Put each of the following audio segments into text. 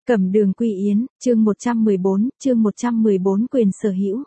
Cẩm Đường Quy Yến, chương 114 quyền sở hữu.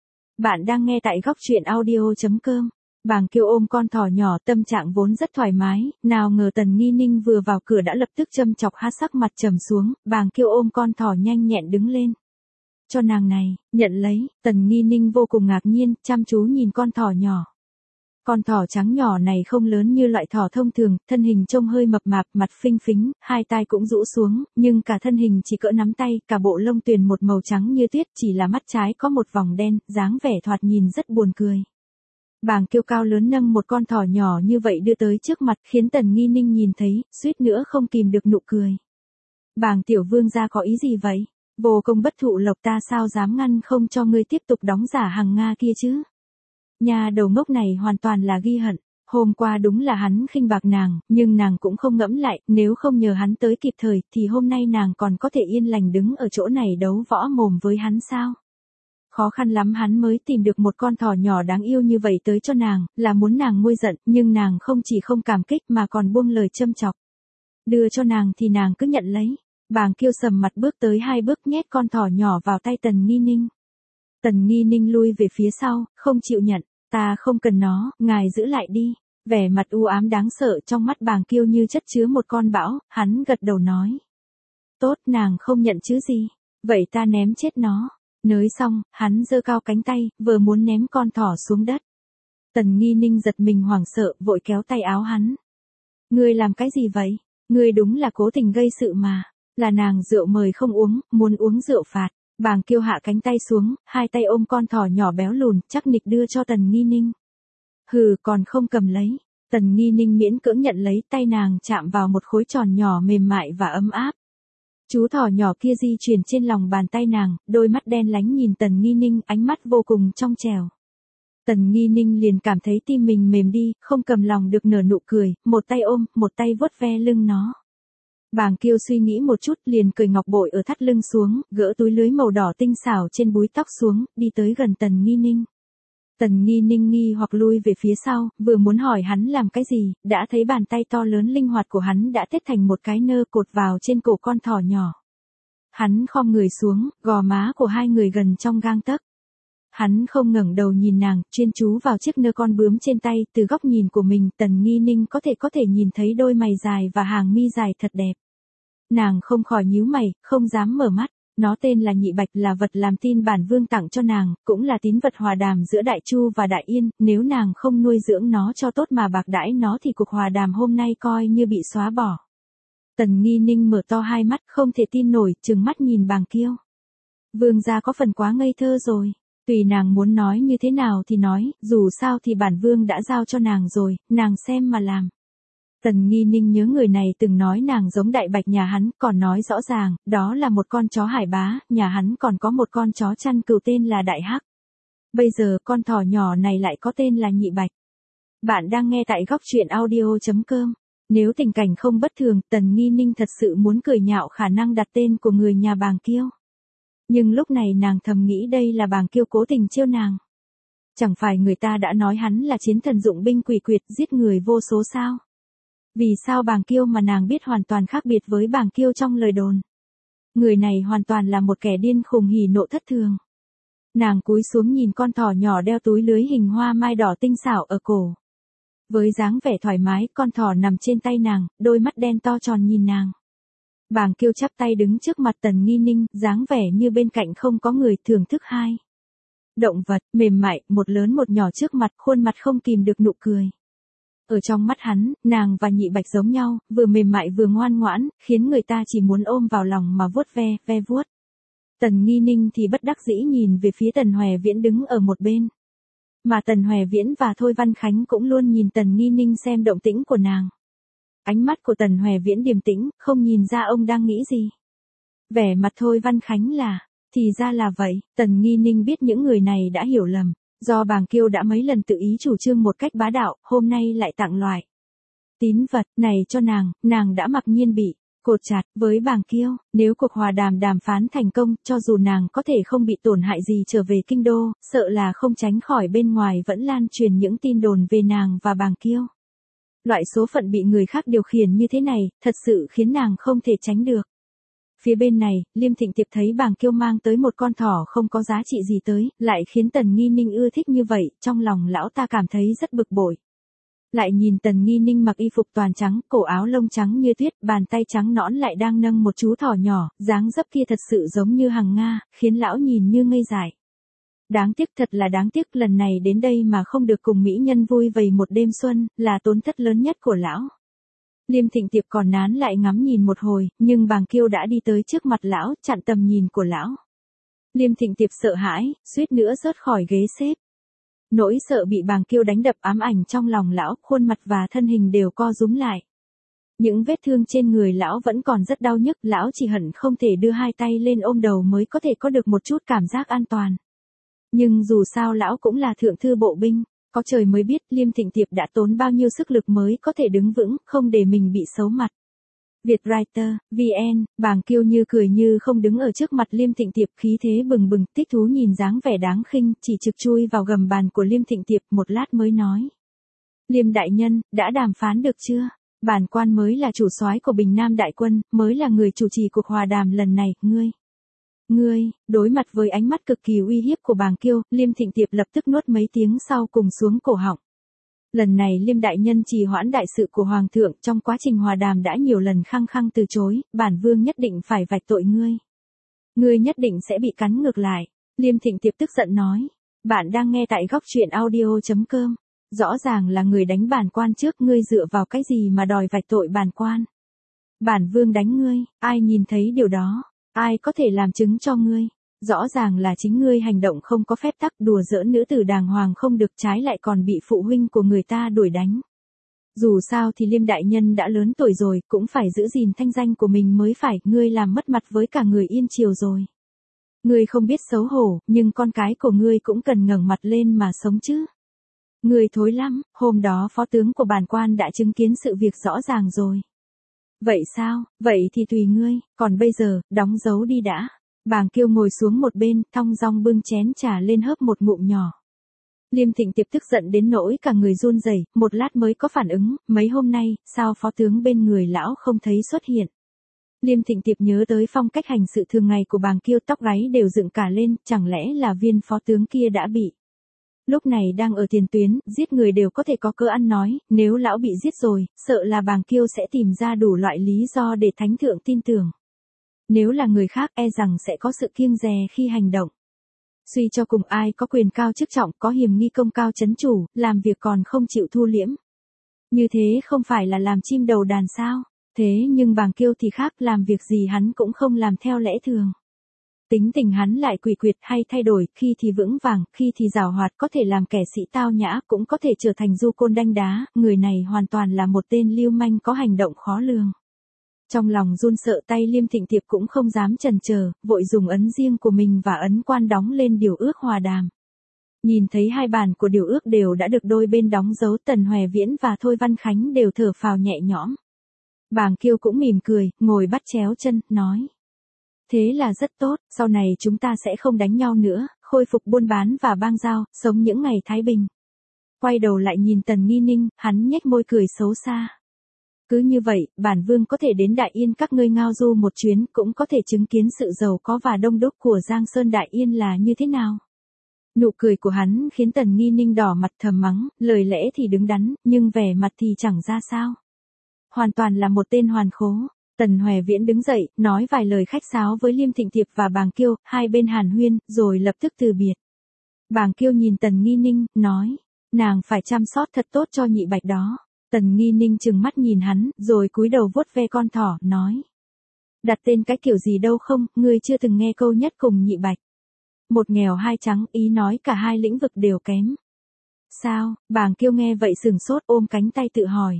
Bạn đang nghe tại góc truyện audio.com. Bàng Kiêu ôm con thỏ nhỏ, tâm trạng vốn rất thoải mái, nào ngờ Tần Nghi Ninh vừa vào cửa đã lập tức châm chọc há sắc mặt trầm xuống, Bàng Kiêu ôm con thỏ nhanh nhẹn đứng lên. Cho nàng này, nhận lấy, Tần Nghi Ninh vô cùng ngạc nhiên, chăm chú nhìn con thỏ nhỏ. Con thỏ trắng nhỏ này không lớn như loại thỏ thông thường, thân hình trông hơi mập mạp, mặt phinh phính, hai tai cũng rũ xuống, nhưng cả thân hình chỉ cỡ nắm tay, cả bộ lông tuyền một màu trắng như tuyết, chỉ là mắt trái có một vòng đen, dáng vẻ thoạt nhìn rất buồn cười. Bàng Kiêu cao lớn nâng một con thỏ nhỏ như vậy đưa tới trước mặt, khiến Tần Nghi Ninh nhìn thấy, suýt nữa không kìm được nụ cười. Bàng tiểu vương gia có ý gì vậy? Vô công bất thụ lộc, ta sao dám ngăn không cho ngươi tiếp tục đóng giả hàng Nga kia chứ? Nhà đầu ngốc này hoàn toàn là ghi hận. Hôm qua đúng là hắn khinh bạc nàng, nhưng nàng cũng không ngẫm lại, nếu không nhờ hắn tới kịp thời, thì hôm nay nàng còn có thể yên lành đứng ở chỗ này đấu võ mồm với hắn sao? Khó khăn lắm hắn mới tìm được một con thỏ nhỏ đáng yêu như vậy tới cho nàng, là muốn nàng nguôi giận, nhưng nàng không chỉ không cảm kích mà còn buông lời châm chọc. Đưa cho nàng thì nàng cứ nhận lấy. Bàng Kiêu sầm mặt bước tới 2 bước nhét con thỏ nhỏ vào tay Tần Nghi Ninh. Tần Nghi Ninh lui về phía sau, không chịu nhận. Ta không cần nó, ngài giữ lại đi. Vẻ mặt u ám đáng sợ trong mắt Bàng Kiêu như chất chứa một con bão, hắn gật đầu nói. Tốt, nàng không nhận chứ gì. Vậy ta ném chết nó. Nới xong, hắn giơ cao cánh tay, vừa muốn ném con thỏ xuống đất. Tần Nghi Ninh giật mình hoảng sợ, vội kéo tay áo hắn. Ngươi làm cái gì vậy? Ngươi đúng là cố tình gây sự mà. Là nàng rượu mời không uống, muốn uống rượu phạt. Bàng Kiêu hạ cánh tay xuống, hai tay ôm con thỏ nhỏ béo lùn, chắc nịch đưa cho Tần Nghi Ninh. Hừ, còn không cầm lấy. Tần Nghi Ninh miễn cưỡng nhận lấy, tay nàng chạm vào một khối tròn nhỏ mềm mại và ấm áp. Chú thỏ nhỏ kia di chuyển trên lòng bàn tay nàng, đôi mắt đen lánh nhìn Tần Nghi Ninh, ánh mắt vô cùng trong trẻo. Tần Nghi Ninh liền cảm thấy tim mình mềm đi, không cầm lòng được nở nụ cười, một tay ôm, một tay vuốt ve lưng nó. Bàng Kiêu suy nghĩ một chút liền cởi ngọc bội ở thắt lưng xuống, gỡ túi lưới màu đỏ tinh xảo trên búi tóc xuống, đi tới gần Tần Nghi Ninh. Tần Nghi Ninh nghi hoặc lui về phía sau, vừa muốn hỏi hắn làm cái gì, đã thấy bàn tay to lớn linh hoạt của hắn đã tết thành một cái nơ cột vào trên cổ con thỏ nhỏ. Hắn khom người xuống, gò má của hai người gần trong gang tấc. Hắn không ngẩng đầu nhìn nàng, chuyên chú vào chiếc nơ con bướm trên tay, từ góc nhìn của mình, Tần Nghi Ninh có thể nhìn thấy đôi mày dài và hàng mi dài thật đẹp. Nàng không khỏi nhíu mày, không dám mở mắt. Nó tên là Nhị Bạch, là vật làm tin bản vương tặng cho nàng, cũng là tín vật hòa đàm giữa Đại Chu và Đại Yên, nếu nàng không nuôi dưỡng nó cho tốt mà bạc đãi nó thì cuộc hòa đàm hôm nay coi như bị xóa bỏ. Tần Nghi Ninh mở to hai mắt, không thể tin nổi, trừng mắt nhìn Bàng Kiêu. Vương gia có phần quá ngây thơ rồi. Tùy nàng muốn nói như thế nào thì nói, dù sao thì bản vương đã giao cho nàng rồi, nàng xem mà làm. Tần Nghi Ninh nhớ người này từng nói nàng giống Đại Bạch nhà hắn, còn nói rõ ràng, đó là một con chó hải bá, nhà hắn còn có một con chó chăn cừu tên là Đại Hắc. Bây giờ con thỏ nhỏ này lại có tên là Nhị Bạch. Bạn đang nghe tại góc truyện audio.com. Nếu tình cảnh không bất thường, Tần Nghi Ninh thật sự muốn cười nhạo khả năng đặt tên của người nhà Bàng Kiêu. Nhưng lúc này nàng thầm nghĩ đây là Bàng Kiêu cố tình trêu nàng. Chẳng phải người ta đã nói hắn là chiến thần dụng binh quỷ quyệt giết người vô số sao? Vì sao Bàng Kiêu mà nàng biết hoàn toàn khác biệt với Bàng Kiêu trong lời đồn? Người này hoàn toàn là một kẻ điên khùng hỉ nộ thất thường. Nàng cúi xuống nhìn con thỏ nhỏ đeo túi lưới hình hoa mai đỏ tinh xảo ở cổ. Với dáng vẻ thoải mái, con thỏ nằm trên tay nàng, đôi mắt đen to tròn nhìn nàng. Bàng Kiêu chắp tay đứng trước mặt Tần Nghi Ninh, dáng vẻ như bên cạnh không có người, thưởng thức hai động vật, mềm mại, một lớn một nhỏ trước mặt, khuôn mặt không kìm được nụ cười. Ở trong mắt hắn, nàng và Nhị Bạch giống nhau, vừa mềm mại vừa ngoan ngoãn, khiến người ta chỉ muốn ôm vào lòng mà vuốt ve vuốt. Tần Nghi Ninh thì bất đắc dĩ nhìn về phía Tần Hòe Viễn đứng ở một bên. Mà Tần Hòe Viễn và Thôi Văn Khánh cũng luôn nhìn Tần Nghi Ninh xem động tĩnh của nàng. Ánh mắt của Tần Hòe Viễn điềm tĩnh, không nhìn ra ông đang nghĩ gì. Vẻ mặt Thôi Văn Khánh là, thì ra là vậy, Tần Nghi Ninh biết những người này đã hiểu lầm. Do Bàng Kiêu đã mấy lần tự ý chủ trương một cách bá đạo, hôm nay lại tặng loại tín vật này cho nàng đã mặc nhiên bị cột chặt với Bàng Kiêu. Nếu cuộc hòa đàm phán thành công, cho dù nàng có thể không bị tổn hại gì trở về kinh đô, sợ là không tránh khỏi bên ngoài vẫn lan truyền những tin đồn về nàng và Bàng Kiêu. Loại số phận bị người khác điều khiển như thế này, thật sự khiến nàng không thể tránh được. Phía bên này, Liêm Thịnh Tiệp thấy Bàng Kiêu mang tới một con thỏ không có giá trị gì tới, lại khiến Tần Nghi Ninh ưa thích như vậy, trong lòng lão ta cảm thấy rất bực bội. Lại nhìn Tần Nghi Ninh mặc y phục toàn trắng, cổ áo lông trắng như tuyết, bàn tay trắng nõn lại đang nâng một chú thỏ nhỏ, dáng dấp kia thật sự giống như hằng Nga, khiến lão nhìn như ngây dại. Đáng tiếc, thật là đáng tiếc, lần này đến đây mà không được cùng mỹ nhân vui vầy một đêm xuân, là tổn thất lớn nhất của lão. Liêm Thịnh Tiệp còn nán lại ngắm nhìn một hồi, nhưng Bàng Kiêu đã đi tới trước mặt lão, chặn tầm nhìn của lão. Liêm Thịnh Tiệp sợ hãi, suýt nữa rớt khỏi ghế xếp. Nỗi sợ bị Bàng Kiêu đánh đập ám ảnh trong lòng lão, khuôn mặt và thân hình đều co rúm lại. Những vết thương trên người lão vẫn còn rất đau nhức, lão chỉ hận không thể đưa hai tay lên ôm đầu mới có thể có được một chút cảm giác an toàn. Nhưng dù sao lão cũng là thượng thư bộ binh, có trời mới biết Liêm Thịnh Tiệp đã tốn bao nhiêu sức lực mới có thể đứng vững, không để mình bị xấu mặt. Vietwriter, VN, Bàng Kiêu như cười như không đứng ở trước mặt Liêm Thịnh Tiệp, khí thế bừng bừng, thích thú nhìn dáng vẻ đáng khinh, chỉ trực chui vào gầm bàn của Liêm Thịnh Tiệp một lát mới nói. Liêm đại nhân, đã đàm phán được chưa? Bản quan mới là chủ soái của Bình Nam đại quân, mới là người chủ trì cuộc hòa đàm lần này, Ngươi, đối mặt với ánh mắt cực kỳ uy hiếp của Bàng Kiêu, Liêm Thịnh Tiệp lập tức nuốt mấy tiếng sau cùng xuống cổ họng. Lần này Liêm đại nhân trì hoãn đại sự của Hoàng thượng, trong quá trình hòa đàm đã nhiều lần khăng khăng từ chối, bản vương nhất định phải vạch tội ngươi. Ngươi nhất định sẽ bị cắn ngược lại. Liêm Thịnh Tiệp tức giận nói. Bạn đang nghe tại góc truyện audio.com. Rõ ràng là người đánh bản quan trước, ngươi dựa vào cái gì mà đòi vạch tội bản quan? Bản vương đánh ngươi, ai nhìn thấy điều đó? Ai có thể làm chứng cho ngươi? Rõ ràng là chính ngươi hành động không có phép tắc, đùa giỡn nữ tử đàng hoàng không được, trái lại còn bị phụ huynh của người ta đuổi đánh. Dù sao thì Liêm đại nhân đã lớn tuổi rồi, cũng phải giữ gìn thanh danh của mình mới phải, ngươi làm mất mặt với cả người Yên Triều rồi. Ngươi không biết xấu hổ, nhưng con cái của ngươi cũng cần ngẩng mặt lên mà sống chứ. Ngươi thối lắm, hôm đó phó tướng của bản quan đã chứng kiến sự việc rõ ràng rồi. Vậy sao, vậy thì tùy ngươi, còn bây giờ, đóng dấu đi đã. Bàng Kiêu ngồi xuống một bên, thong dong bưng chén trà lên hớp một ngụm nhỏ. Liêm Thịnh Tiệp tức giận đến nỗi cả người run rẩy, một lát mới có phản ứng, mấy hôm nay, sao phó tướng bên người lão không thấy xuất hiện. Liêm Thịnh Tiệp nhớ tới phong cách hành sự thường ngày của Bàng Kiêu, tóc gáy đều dựng cả lên, chẳng lẽ là viên phó tướng kia đã bị. Lúc này đang ở tiền tuyến, giết người đều có thể có cơ ăn nói, nếu lão bị giết rồi, sợ là Bàng Kiêu sẽ tìm ra đủ loại lý do để thánh thượng tin tưởng. Nếu là người khác e rằng sẽ có sự kiêng dè khi hành động. Suy cho cùng ai có quyền cao chức trọng, có hiềm nghi công cao chấn chủ, làm việc còn không chịu thu liễm. Như thế không phải là làm chim đầu đàn sao? Thế nhưng Bàng Kiêu thì khác, làm việc gì hắn cũng không làm theo lẽ thường. Tính tình hắn lại quỷ quyệt hay thay đổi, khi thì vững vàng, khi thì giàu hoạt, có thể làm kẻ sĩ tao nhã, cũng có thể trở thành du côn đanh đá, người này hoàn toàn là một tên lưu manh có hành động khó lường. Trong lòng run sợ, tay Liêm Thịnh Tiệp cũng không dám chần chờ, vội dùng ấn riêng của mình và ấn quan đóng lên điều ước hòa đàm. Nhìn thấy hai bản của điều ước đều đã được đôi bên đóng dấu, Tần Hoè Viễn và Thôi Văn Khánh đều thở phào nhẹ nhõm. Bàng Kiêu cũng mỉm cười, ngồi bắt chéo chân, nói. Thế là rất tốt, sau này chúng ta sẽ không đánh nhau nữa, khôi phục buôn bán và bang giao, sống những ngày thái bình. Quay đầu lại nhìn Tần Nghi Ninh, hắn nhếch môi cười xấu xa. Cứ như vậy, bản vương có thể đến Đại Yên các ngươi ngao du một chuyến, cũng có thể chứng kiến sự giàu có và đông đúc của Giang Sơn Đại Yên là như thế nào. Nụ cười của hắn khiến Tần Nghi Ninh đỏ mặt thầm mắng, lời lẽ thì đứng đắn, nhưng vẻ mặt thì chẳng ra sao. Hoàn toàn là một tên hoàn khố. Tần Hoè Viễn đứng dậy, nói vài lời khách sáo với Liêm Thịnh Tiệp và Bàng Kiêu, hai bên hàn huyên, rồi lập tức từ biệt. Bàng Kiêu nhìn Tần Nghi Ninh, nói, nàng phải chăm sóc thật tốt cho nhị bạch đó. Tần Nghi Ninh trừng mắt nhìn hắn, rồi cúi đầu vuốt ve con thỏ, nói. Đặt tên cái kiểu gì đâu không, ngươi chưa từng nghe câu nhất cùng nhị bạch. Một nghèo hai trắng, ý nói cả hai lĩnh vực đều kém. Sao, Bàng Kiêu nghe vậy sừng sốt, ôm cánh tay tự hỏi.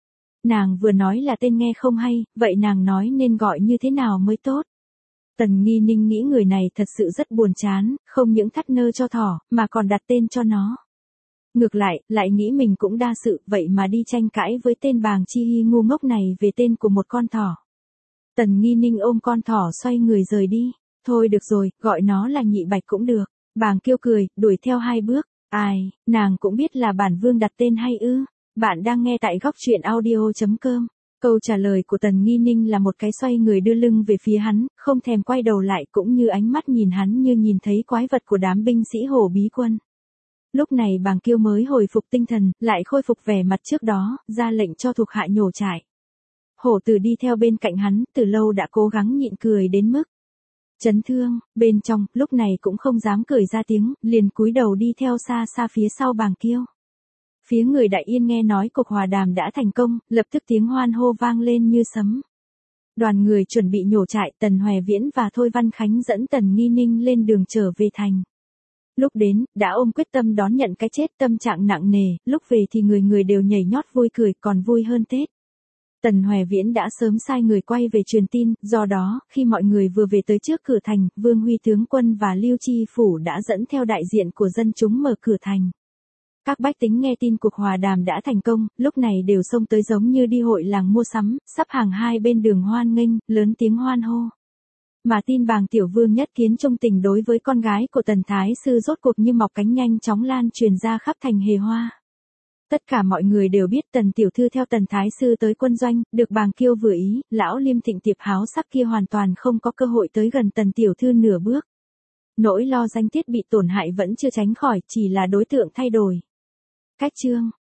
Nàng vừa nói là tên nghe không hay, vậy nàng nói nên gọi như thế nào mới tốt? Tần Nghi Ninh nghĩ người này thật sự rất buồn chán, không những thắt nơ cho thỏ, mà còn đặt tên cho nó. Ngược lại nghĩ mình cũng đa sự, vậy mà đi tranh cãi với tên Bàng Chi Hy ngu ngốc này về tên của một con thỏ. Tần Nghi Ninh ôm con thỏ xoay người rời đi. Thôi được rồi, gọi nó là nhị bạch cũng được. Bàng Kiêu cười, đuổi theo hai bước. Ai, nàng cũng biết là bản vương đặt tên hay ư? Bạn đang nghe tại góc truyện audio.com. Câu trả lời của Tần Nghi Ninh là một cái xoay người đưa lưng về phía hắn, không thèm quay đầu lại cũng như ánh mắt nhìn hắn như nhìn thấy quái vật của đám binh sĩ Hổ Bí Quân. Lúc này Bàng Kiêu mới hồi phục tinh thần, lại khôi phục vẻ mặt trước đó, ra lệnh cho thuộc hạ nhổ trại. Hổ Tử đi theo bên cạnh hắn, từ lâu đã cố gắng nhịn cười đến mức chấn thương, bên trong, lúc này cũng không dám cười ra tiếng, liền cúi đầu đi theo xa xa phía sau Bàng Kiêu. Phía người Đại Yên nghe nói cuộc hòa đàm đã thành công, lập tức tiếng hoan hô vang lên như sấm. Đoàn người chuẩn bị nhổ trại, Tần Hoè Viễn và Thôi Văn Khánh dẫn Tần Nghi Ninh lên đường trở về thành. Lúc đến, đã ôm quyết tâm đón nhận cái chết, tâm trạng nặng nề, lúc về thì người người đều nhảy nhót vui cười, còn vui hơn Tết. Tần Hoè Viễn đã sớm sai người quay về truyền tin, do đó, khi mọi người vừa về tới trước cửa thành, Vương Huy tướng quân và Lưu Chi phủ đã dẫn theo đại diện của dân chúng mở cửa thành. Các bách tính nghe tin cuộc hòa đàm đã thành công, lúc này đều xông tới giống như đi hội làng mua sắm, sắp hàng hai bên đường hoan nghênh, lớn tiếng hoan hô. Mà tin Bàng Tiểu Vương nhất kiến trung tình đối với con gái của Tần Thái Sư rốt cuộc như mọc cánh nhanh chóng lan truyền ra khắp thành Hề Hoa. Tất cả mọi người đều biết Tần Tiểu Thư theo Tần Thái Sư tới quân doanh, được Bàng Kiêu vừa ý, lão Liêm Thịnh tiệp háo sắc kia hoàn toàn không có cơ hội tới gần Tần Tiểu Thư nửa bước. Nỗi lo danh tiết bị tổn hại vẫn chưa tránh khỏi, chỉ là đối tượng thay đổi. Cách chương